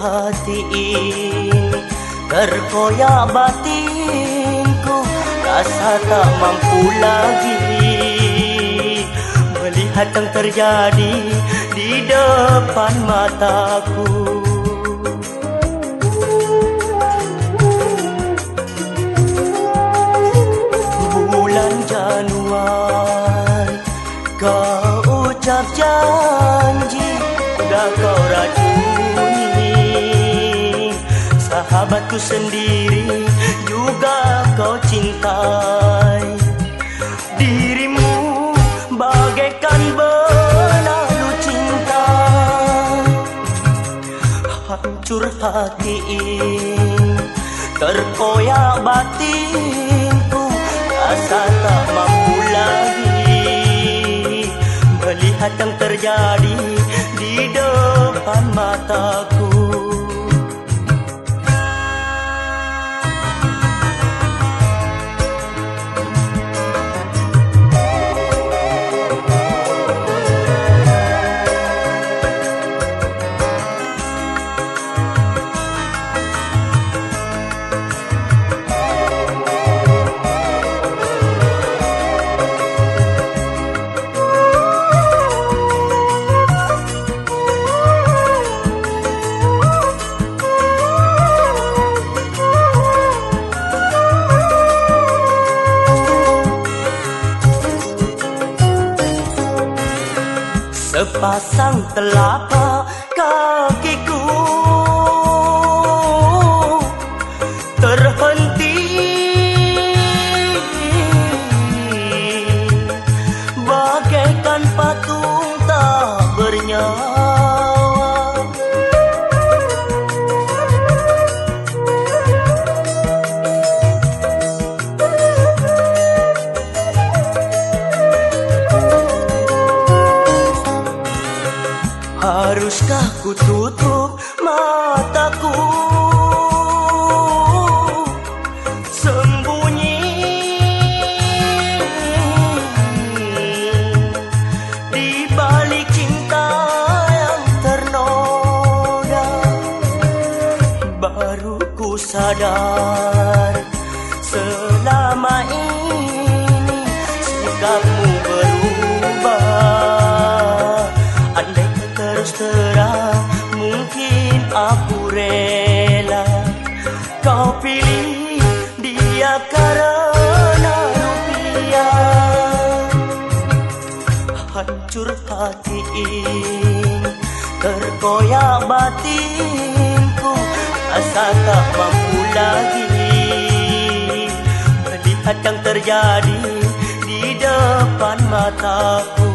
perhatiin, terkoyak batinku, rasa tak mampu lagi melihat yang terjadi di depan mataku. Bulan Januari kau ucap janji, udah kau racuni sahabatku sendiri, juga kau cintai. Dirimu bagaikan benalu cinta, hancur hati ini, terkoyak batinku, rasa tak mampu lagi melihat yang terjadi di depan mataku. Sepasang telapak kakiku terhenti bagaikan patung tak bernyawa. Haruskah ku tutup mataku, sembunyi di balik cinta yang ternoda? Baru ku sadar selama ini sikapmu berubah. Andai terus terang mungkin aku rela kau pilih dia karena rupiah. Hancur hati ini, terkoyak batinku, rasa tak mampu lagi melihat yang terjadi di depan mataku.